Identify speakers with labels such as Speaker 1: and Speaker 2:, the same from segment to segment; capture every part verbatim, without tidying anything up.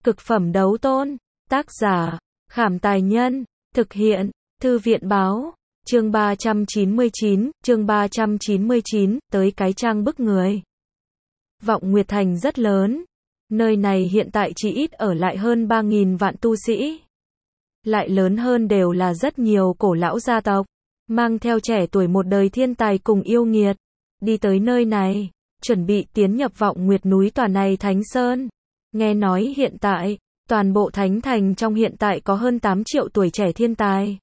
Speaker 1: Cực phẩm đấu tôn. Tác giả, Khảm Tài Nhân. Thực hiện, Thư viện Báo. Chương ba trăm chín mươi chín, chương ba trăm chín mươi chín, tới cái trang bức người. Vọng Nguyệt Thành rất lớn. Nơi này hiện tại chỉ ít ở lại hơn ba nghìn vạn tu sĩ. Lại lớn hơn đều là rất nhiều cổ lão gia tộc, mang theo trẻ tuổi một đời thiên tài cùng yêu nghiệt, đi tới nơi này, chuẩn bị tiến nhập Vọng Nguyệt núi tòa này Thánh Sơn. Nghe nói hiện tại, toàn bộ Thánh Thành trong hiện tại có hơn tám triệu tuổi trẻ thiên tài.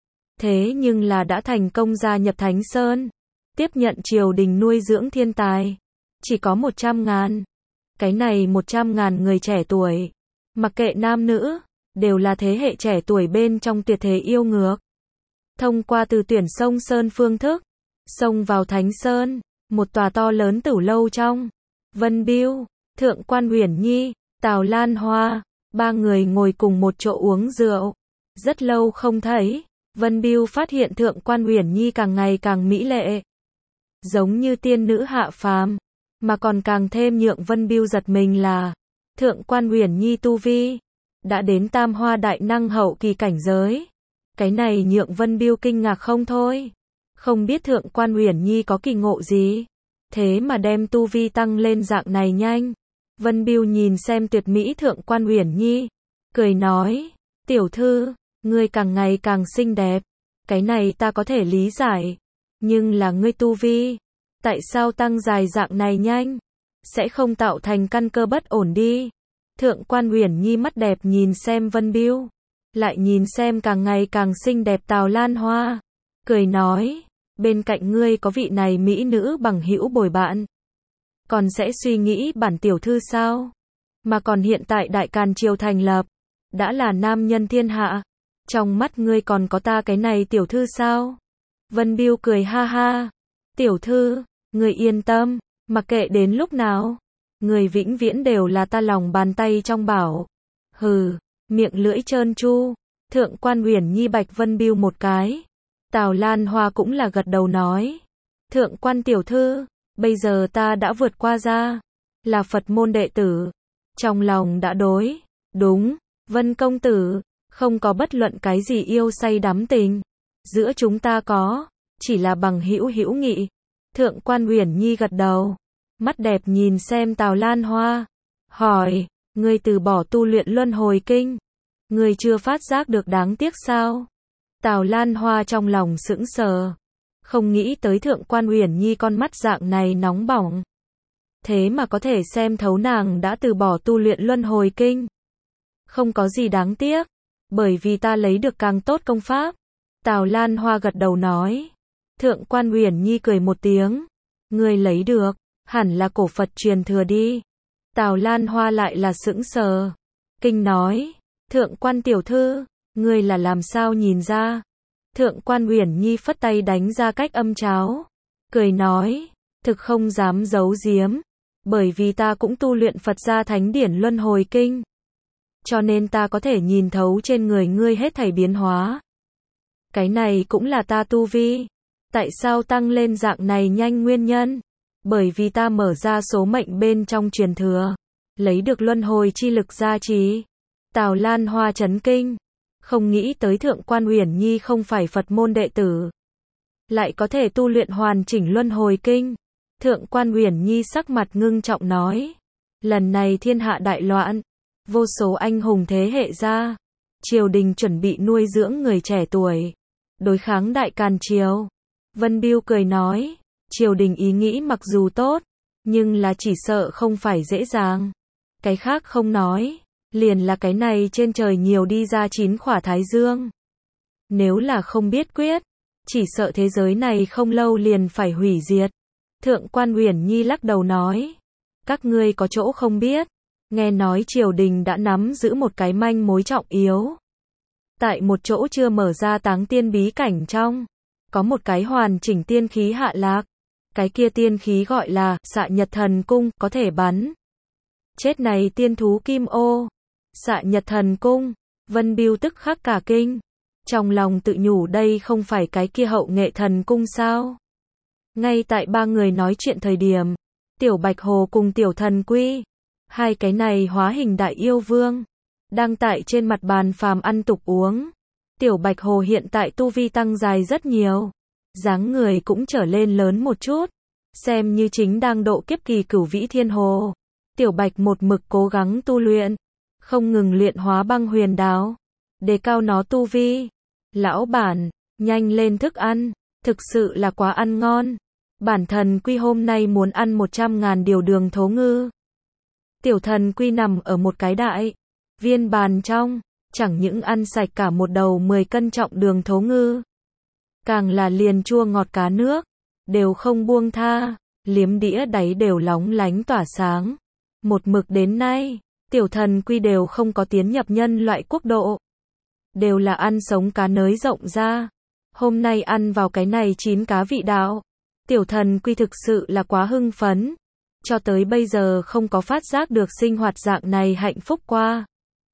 Speaker 1: Thế nhưng là đã thành công gia nhập Thánh Sơn, tiếp nhận triều đình nuôi dưỡng thiên tài, chỉ có một trăm ngàn. Cái này một trăm ngàn người trẻ tuổi, mặc kệ nam nữ, đều là thế hệ trẻ tuổi bên trong tuyệt thế yêu ngược. Thông qua từ tuyển sông Sơn phương thức, xông vào Thánh Sơn, một tòa to lớn tử lâu trong. Vân Biêu, Thượng Quan Uyển Nhi, Tào Lan Hoa, ba người ngồi cùng một chỗ uống rượu. Rất lâu không thấy, Vân Biêu phát hiện Thượng Quan Uyển Nhi càng ngày càng mỹ lệ, giống như tiên nữ hạ phàm. Mà còn càng thêm nhượng Vân Biêu giật mình là, Thượng Quan Uyển Nhi tu vi đã đến tam hoa đại năng hậu kỳ cảnh giới. Cái này nhượng Vân Biêu kinh ngạc không thôi. Không biết Thượng Quan Uyển Nhi có kỳ ngộ gì, thế mà đem tu vi tăng lên dạng này nhanh. Vân Biêu nhìn xem tuyệt mỹ Thượng Quan Uyển Nhi, cười nói, tiểu thư, ngươi càng ngày càng xinh đẹp. Cái này ta có thể lý giải, nhưng là ngươi tu vi, tại sao tăng dài dạng này nhanh? Sẽ không tạo thành căn cơ bất ổn đi. Thượng Quan Uyển Nhi mắt đẹp nhìn xem Vân Biêu, lại nhìn xem càng ngày càng xinh đẹp Tào Lan Hoa, cười nói, bên cạnh ngươi có vị này mỹ nữ bằng hữu bồi bạn, còn sẽ suy nghĩ bản tiểu thư sao? Mà còn hiện tại Đại Càn Triều thành lập, đã là nam nhân thiên hạ, trong mắt ngươi còn có ta cái này tiểu thư sao? Vân Biêu cười ha ha, tiểu thư, ngươi yên tâm, mặc kệ đến lúc nào, người vĩnh viễn đều là ta lòng bàn tay trong bảo. Hừ, miệng lưỡi trơn tru. Thượng Quan Uyển Nhi bạch Vân Biêu một cái. Tào Lan Hoa cũng là gật đầu nói, Thượng Quan tiểu thư, bây giờ ta đã vượt qua ra, là Phật môn đệ tử, trong lòng đã đối, đúng, Vân công tử, không có bất luận cái gì yêu say đắm tình, giữa chúng ta có, chỉ là bằng hữu hữu nghị. Thượng Quan Uyển Nhi gật đầu, mắt đẹp nhìn xem Tào Lan Hoa, hỏi, ngươi từ bỏ tu luyện luân hồi kinh, ngươi chưa phát giác được đáng tiếc sao? Tào Lan Hoa trong lòng sững sờ, không nghĩ tới Thượng Quan Uyển Nhi con mắt dạng này nóng bỏng, thế mà có thể xem thấu nàng đã từ bỏ tu luyện luân hồi kinh. Không có gì đáng tiếc, bởi vì ta lấy được càng tốt công pháp. Tào Lan Hoa gật đầu nói. Thượng Quan Uyển Nhi cười một tiếng, ngươi lấy được, hẳn là cổ Phật truyền thừa đi. Tào Lan Hoa lại là sững sờ, kinh nói, Thượng Quan tiểu thư, ngươi là làm sao nhìn ra? Thượng Quan Uyển Nhi phất tay đánh ra cách âm cháo, cười nói, thực không dám giấu giếm, bởi vì ta cũng tu luyện Phật gia thánh điển luân hồi kinh, cho nên ta có thể nhìn thấu trên người ngươi hết thảy biến hóa. Cái này cũng là ta tu vi, tại sao tăng lên dạng này nhanh nguyên nhân? Bởi vì ta mở ra số mệnh bên trong truyền thừa, lấy được luân hồi chi lực gia trì. Tào Lan Hoa chấn kinh, không nghĩ tới Thượng Quan Uyển Nhi không phải Phật môn đệ tử, lại có thể tu luyện hoàn chỉnh luân hồi kinh. Thượng Quan Uyển Nhi sắc mặt ngưng trọng nói, lần này thiên hạ đại loạn, vô số anh hùng thế hệ ra, triều đình chuẩn bị nuôi dưỡng người trẻ tuổi, đối kháng Đại Càn Triều. Vân Biêu cười nói, triều đình ý nghĩ mặc dù tốt, nhưng là chỉ sợ không phải dễ dàng. Cái khác không nói, liền là cái này trên trời nhiều đi ra chín khỏa thái dương. Nếu là không biết quyết, chỉ sợ thế giới này không lâu liền phải hủy diệt. Thượng Quan Uyển Nhi lắc đầu nói, các ngươi có chỗ không biết, nghe nói triều đình đã nắm giữ một cái manh mối trọng yếu. Tại một chỗ chưa mở ra táng tiên bí cảnh trong, có một cái hoàn chỉnh tiên khí hạ lạc. Cái kia tiên khí gọi là Xạ Nhật Thần Cung, có thể bắn chết này tiên thú kim ô. Xạ Nhật Thần Cung, Vân Biêu tức khắc cả kinh, trong lòng tự nhủ đây không phải cái kia Hậu Nghệ Thần Cung sao? Ngay tại ba người nói chuyện thời điểm, Tiểu Bạch Hồ cùng Tiểu Thần Quy, hai cái này hóa hình đại yêu vương, đang tại trên mặt bàn phàm ăn tục uống. Tiểu Bạch Hồ hiện tại tu vi tăng dài rất nhiều, dáng người cũng trở lên lớn một chút, xem như chính đang độ kiếp kỳ Cửu Vĩ Thiên Hồ. Tiểu Bạch một mực cố gắng tu luyện, không ngừng luyện hóa băng huyền đáo, đề cao nó tu vi. Lão bản, nhanh lên thức ăn, thực sự là quá ăn ngon. Bản thần Quy hôm nay muốn ăn một trăm ngàn điều đường thố ngư. Tiểu thần Quy nằm ở một cái đại viên bàn trong, chẳng những ăn sạch cả một đầu mười cân trọng đường thố ngư, càng là liền chua ngọt cá nước, đều không buông tha, liếm đĩa đáy đều lóng lánh tỏa sáng. Một mực đến nay, tiểu thần Quy đều không có tiến nhập nhân loại quốc độ, đều là ăn sống cá nới rộng ra. Hôm nay ăn vào cái này chín cá vị đạo, tiểu thần Quy thực sự là quá hưng phấn, cho tới bây giờ không có phát giác được sinh hoạt dạng này hạnh phúc qua.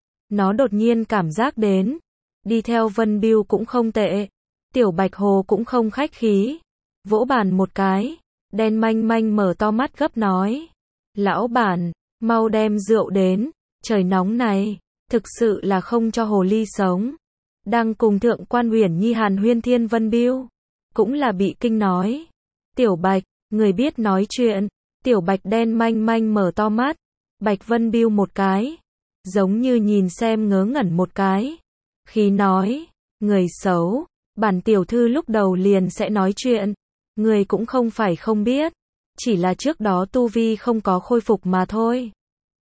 Speaker 1: Nó đột nhiên cảm giác đến, đi theo Vân Bưu cũng không tệ. Tiểu Bạch Hồ cũng không khách khí, vỗ bàn một cái, đen manh manh mở to mắt gấp nói: "Lão bản, mau đem rượu đến, trời nóng này, thực sự là không cho hồ ly sống." Đang cùng Thượng Quan Uyển Nhi hàn huyên Thiên Vân Bưu, cũng là bị kinh nói: "Tiểu Bạch, người biết nói chuyện." Tiểu Bạch đen manh manh mở to mắt, Bạch Vân Bưu một cái, giống như nhìn xem ngớ ngẩn một cái, khi nói: "Người xấu, bản tiểu thư lúc đầu liền sẽ nói chuyện, người cũng không phải không biết, chỉ là trước đó tu vi không có khôi phục mà thôi."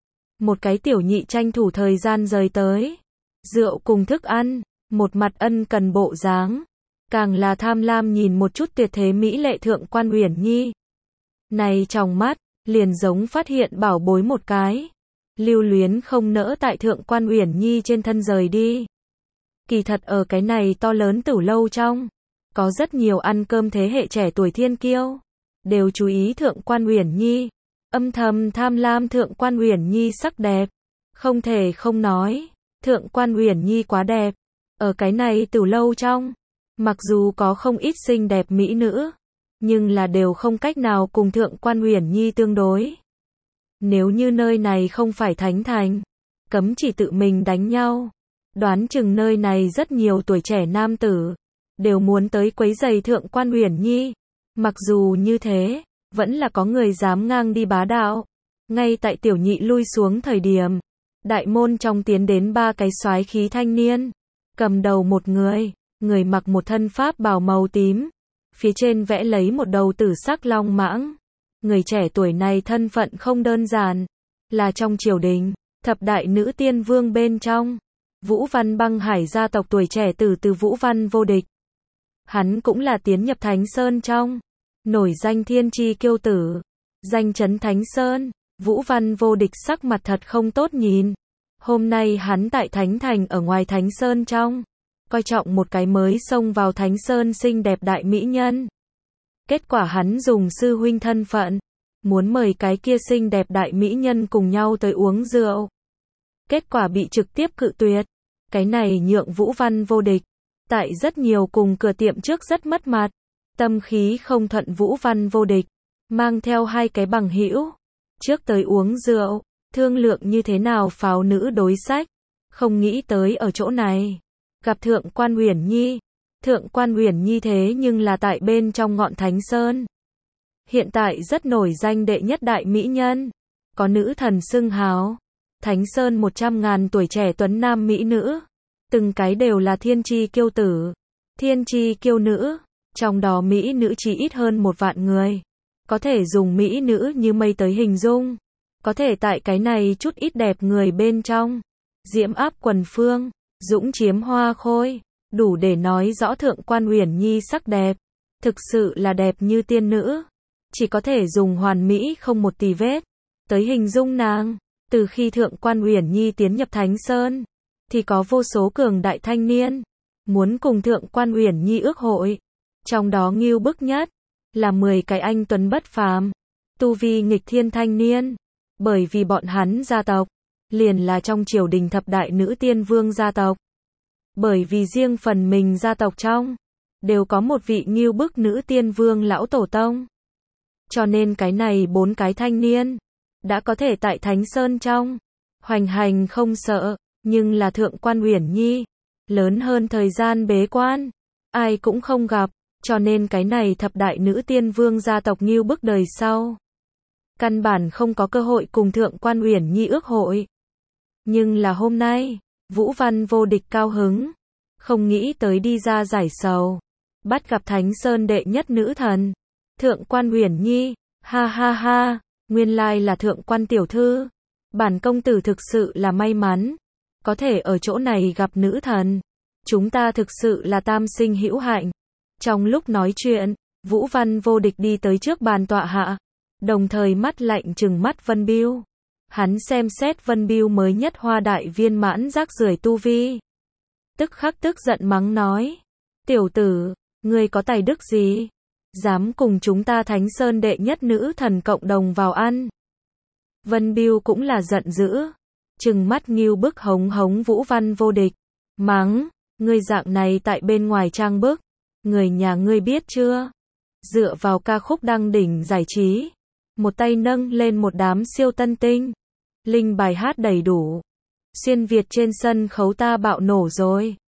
Speaker 1: Một cái tiểu nhị tranh thủ thời gian rời tới, rượu cùng thức ăn, một mặt ân cần bộ dáng, càng là tham lam nhìn một chút tuyệt thế mỹ lệ Thượng Quan Uyển Nhi. Này trong mắt, liền giống phát hiện bảo bối một cái, lưu luyến không nỡ tại Thượng Quan Uyển Nhi trên thân rời đi. Kỳ thật ở cái này to lớn tử lâu trong, có rất nhiều ăn cơm thế hệ trẻ tuổi thiên kiêu, đều chú ý Thượng Quan Uyển Nhi, âm thầm tham lam Thượng Quan Uyển Nhi sắc đẹp. Không thể không nói, Thượng Quan Uyển Nhi quá đẹp. Ở cái này tử lâu trong, mặc dù có không ít xinh đẹp mỹ nữ, nhưng là đều không cách nào cùng Thượng Quan Uyển Nhi tương đối. Nếu như nơi này không phải thánh thành, cấm chỉ tự mình đánh nhau, đoán chừng nơi này rất nhiều tuổi trẻ nam tử đều muốn tới quấy giày Thượng Quan Uyển Nhi. Mặc dù như thế, vẫn là có người dám ngang đi bá đạo. Ngay tại tiểu nhị lui xuống thời điểm, đại môn trong tiến đến ba cái soái khí thanh niên, cầm đầu một người, người mặc một thân pháp bào màu tím, phía trên vẽ lấy một đầu tử sắc long mãng. Người trẻ tuổi này thân phận không đơn giản, là trong triều đình, thập đại nữ tiên vương bên trong, Vũ Văn Băng Hải gia tộc tuổi trẻ tử từ Vũ Văn Vô Địch. Hắn cũng là tiến nhập Thánh Sơn trong, nổi danh thiên chi kiêu tử, danh chấn Thánh Sơn. Vũ Văn Vô Địch sắc mặt thật không tốt nhìn. Hôm nay hắn tại Thánh Thành ở ngoài Thánh Sơn trong, coi trọng một cái mới xông vào Thánh Sơn xinh đẹp đại mỹ nhân. Kết quả hắn dùng sư huynh thân phận, muốn mời cái kia xinh đẹp đại mỹ nhân cùng nhau tới uống rượu. Kết quả bị trực tiếp cự tuyệt. Cái này nhượng Vũ Văn Vô Địch, tại rất nhiều cùng cửa tiệm trước rất mất mặt. Tâm khí không thuận Vũ Văn Vô Địch, mang theo hai cái bằng hữu, trước tới uống rượu, thương lượng như thế nào pháo nữ đối sách. Không nghĩ tới ở chỗ này, gặp Thượng Quan Uyển Nhi. Thượng Quan Uyển Nhi thế nhưng là tại bên trong ngọn Thánh Sơn, hiện tại rất nổi danh đệ nhất đại mỹ nhân, có nữ thần xưng hào. Thánh Sơn một trăm ngàn tuổi trẻ tuấn nam mỹ nữ, từng cái đều là thiên chi kiêu tử, thiên chi kiêu nữ, trong đó mỹ nữ chỉ ít hơn một vạn người. Có thể dùng mỹ nữ như mây tới hình dung, có thể tại cái này chút ít đẹp người bên trong, diễm áp quần phương, dũng chiếm hoa khôi, đủ để nói rõ Thượng Quan Uyển Nhi sắc đẹp, thực sự là đẹp như tiên nữ, chỉ có thể dùng hoàn mỹ không một tì vết tới hình dung nàng. Từ khi Thượng Quan Uyển Nhi tiến nhập Thánh Sơn, thì có vô số cường đại thanh niên muốn cùng Thượng Quan Uyển Nhi ước hội, trong đó ngưu bức nhất là mười cái anh tuấn bất phàm, tu vi nghịch thiên thanh niên, bởi vì bọn hắn gia tộc liền là trong triều đình thập đại nữ tiên vương gia tộc. Bởi vì riêng phần mình gia tộc trong đều có một vị ngưu bức nữ tiên vương lão tổ tông, cho nên cái này bốn cái thanh niên đã có thể tại Thánh Sơn trong hoành hành không sợ, Nhưng là thượng quan Uyển Nhi, lớn hơn thời gian bế quan, ai cũng không gặp, cho nên cái này thập đại nữ tiên vương gia tộc Ngưu Bức đời sau. Căn bản không có cơ hội cùng thượng quan Uyển Nhi ước hội. Nhưng là hôm nay, Vũ Văn Vô Địch cao hứng, không nghĩ tới đi ra giải sầu, bắt gặp Thánh Sơn đệ nhất nữ thần, thượng quan Uyển Nhi, ha ha ha, nguyên lai là thượng quan tiểu thư, bản công tử thực sự là may mắn, có thể ở chỗ này gặp nữ thần, chúng ta thực sự là tam sinh hữu hạnh. Trong lúc nói chuyện, Vũ Văn Vô Địch đi tới trước bàn tọa hạ, đồng thời mắt lạnh trừng mắt Vân Biêu. Hắn xem xét Vân Biêu mới nhất hoa đại viên mãn rác rưởi tu vi. Tức khắc tức giận mắng nói, tiểu tử, ngươi có tài đức gì? Dám cùng chúng ta Thánh Sơn đệ nhất nữ thần cộng đồng vào ăn. Vân Biêu cũng là giận dữ, trừng mắt Ngưu Bức hống hống Vũ Văn Vô Địch, mắng, ngươi dạng này tại bên ngoài trang bức, người nhà ngươi biết chưa? Dựa vào ca khúc đăng đỉnh giải trí, một tay nâng lên một đám siêu tân tinh, linh bài hát đầy đủ, xuyên Việt trên sân khấu ta bạo nổ rồi.